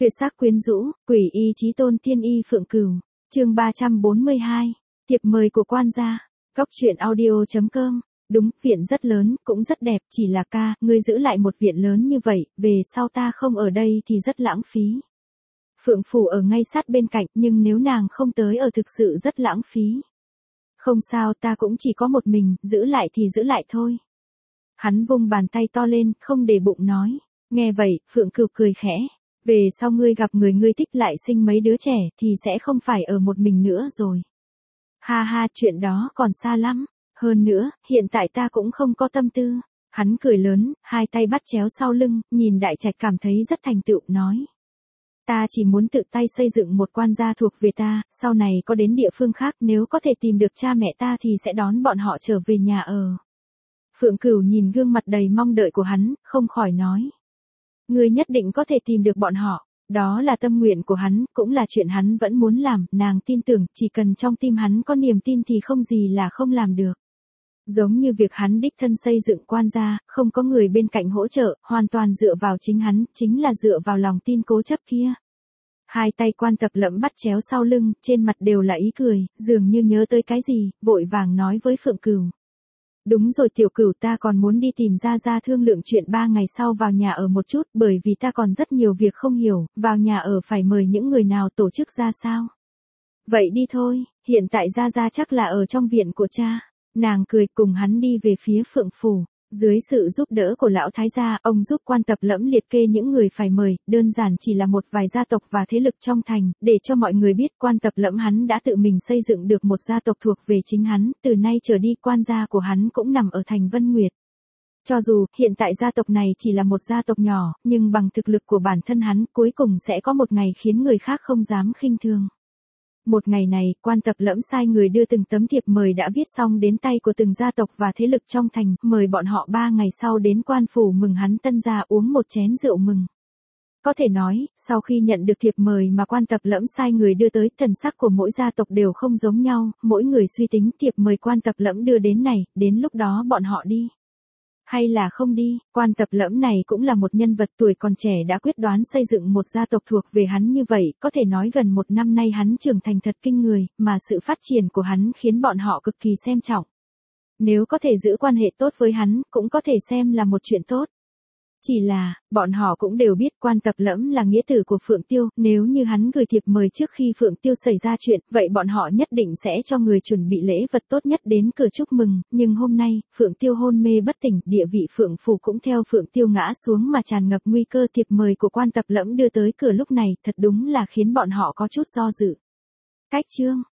Tuyệt sắc quyến rũ, quỷ y chí tôn tiên y Phượng Cửu. Chương 342. Thiệp mời của quan gia. Góc truyện audio.com. Đúng, viện rất lớn, cũng rất đẹp, chỉ là ca, ngươi giữ lại một viện lớn như vậy, về sau ta không ở đây thì rất lãng phí. Phượng Phủ ở ngay sát bên cạnh, nhưng nếu nàng không tới ở thực sự rất lãng phí. Không sao, ta cũng chỉ có một mình, giữ lại thì giữ lại thôi. Hắn vung bàn tay to lên, không để bụng nói. Nghe vậy, Phượng Cửu cười khẽ. Về sau ngươi gặp người ngươi thích lại sinh mấy đứa trẻ thì sẽ không phải ở một mình nữa rồi. Ha ha, chuyện đó còn xa lắm. Hơn nữa, hiện tại ta cũng không có tâm tư. Hắn cười lớn, hai tay bắt chéo sau lưng, nhìn Đại Trạch cảm thấy rất thành tựu, nói. Ta chỉ muốn tự tay xây dựng một quan gia thuộc về ta, sau này có đến địa phương khác nếu có thể tìm được cha mẹ ta thì sẽ đón bọn họ trở về nhà ở. Phượng Cửu nhìn gương mặt đầy mong đợi của hắn, không khỏi nói. Ngươi nhất định có thể tìm được bọn họ, đó là tâm nguyện của hắn, cũng là chuyện hắn vẫn muốn làm, nàng tin tưởng, chỉ cần trong tim hắn có niềm tin thì không gì là không làm được. Giống như việc hắn đích thân xây dựng quan gia, không có người bên cạnh hỗ trợ, hoàn toàn dựa vào chính hắn, chính là dựa vào lòng tin cố chấp kia. Hai tay Quan Tập Lẫm bắt chéo sau lưng, trên mặt đều là ý cười, dường như nhớ tới cái gì, vội vàng nói với Phượng Cửu. Đúng rồi Tiểu Cửu, ta còn muốn đi tìm Gia thương lượng chuyện 3 ngày sau vào nhà ở một chút, bởi vì ta còn rất nhiều việc không hiểu, vào nhà ở phải mời những người nào tổ chức ra sao. Vậy đi thôi, hiện tại Gia chắc là ở trong viện của cha. Nàng cười cùng hắn đi về phía Phượng Phủ. Dưới sự giúp đỡ của lão thái gia, ông giúp Quan Tập Lẫm liệt kê những người phải mời, đơn giản chỉ là một vài gia tộc và thế lực trong thành, để cho mọi người biết Quan Tập Lẫm hắn đã tự mình xây dựng được một gia tộc thuộc về chính hắn, từ nay trở đi quan gia của hắn cũng nằm ở thành Vân Nguyệt. Cho dù, hiện tại gia tộc này chỉ là một gia tộc nhỏ, nhưng bằng thực lực của bản thân hắn, cuối cùng sẽ có một ngày khiến người khác không dám khinh thường. Một ngày này, Quan Tập Lẫm sai người đưa từng tấm thiệp mời đã viết xong đến tay của từng gia tộc và thế lực trong thành, mời bọn họ 3 ngày sau đến Quan Phủ mừng hắn tân gia uống một chén rượu mừng. Có thể nói, sau khi nhận được thiệp mời mà Quan Tập Lẫm sai người đưa tới, thần sắc của mỗi gia tộc đều không giống nhau, mỗi người suy tính thiệp mời Quan Tập Lẫm đưa đến này, đến lúc đó bọn họ đi. Hay là không đi, Quan Tập Lẫm này cũng là một nhân vật tuổi còn trẻ đã quyết đoán xây dựng một gia tộc thuộc về hắn như vậy, có thể nói gần 1 năm nay hắn trưởng thành thật kinh người, mà sự phát triển của hắn khiến bọn họ cực kỳ xem trọng. Nếu có thể giữ quan hệ tốt với hắn, cũng có thể xem là một chuyện tốt. Chỉ là, bọn họ cũng đều biết Quan Tập Lẫm là nghĩa tử của Phượng Tiêu, nếu như hắn gửi thiệp mời trước khi Phượng Tiêu xảy ra chuyện, vậy bọn họ nhất định sẽ cho người chuẩn bị lễ vật tốt nhất đến cửa chúc mừng, nhưng hôm nay, Phượng Tiêu hôn mê bất tỉnh, địa vị Phượng Phủ cũng theo Phượng Tiêu ngã xuống mà tràn ngập nguy cơ, thiệp mời của Quan Tập Lẫm đưa tới cửa lúc này, thật đúng là khiến bọn họ có chút do dự. Cách chương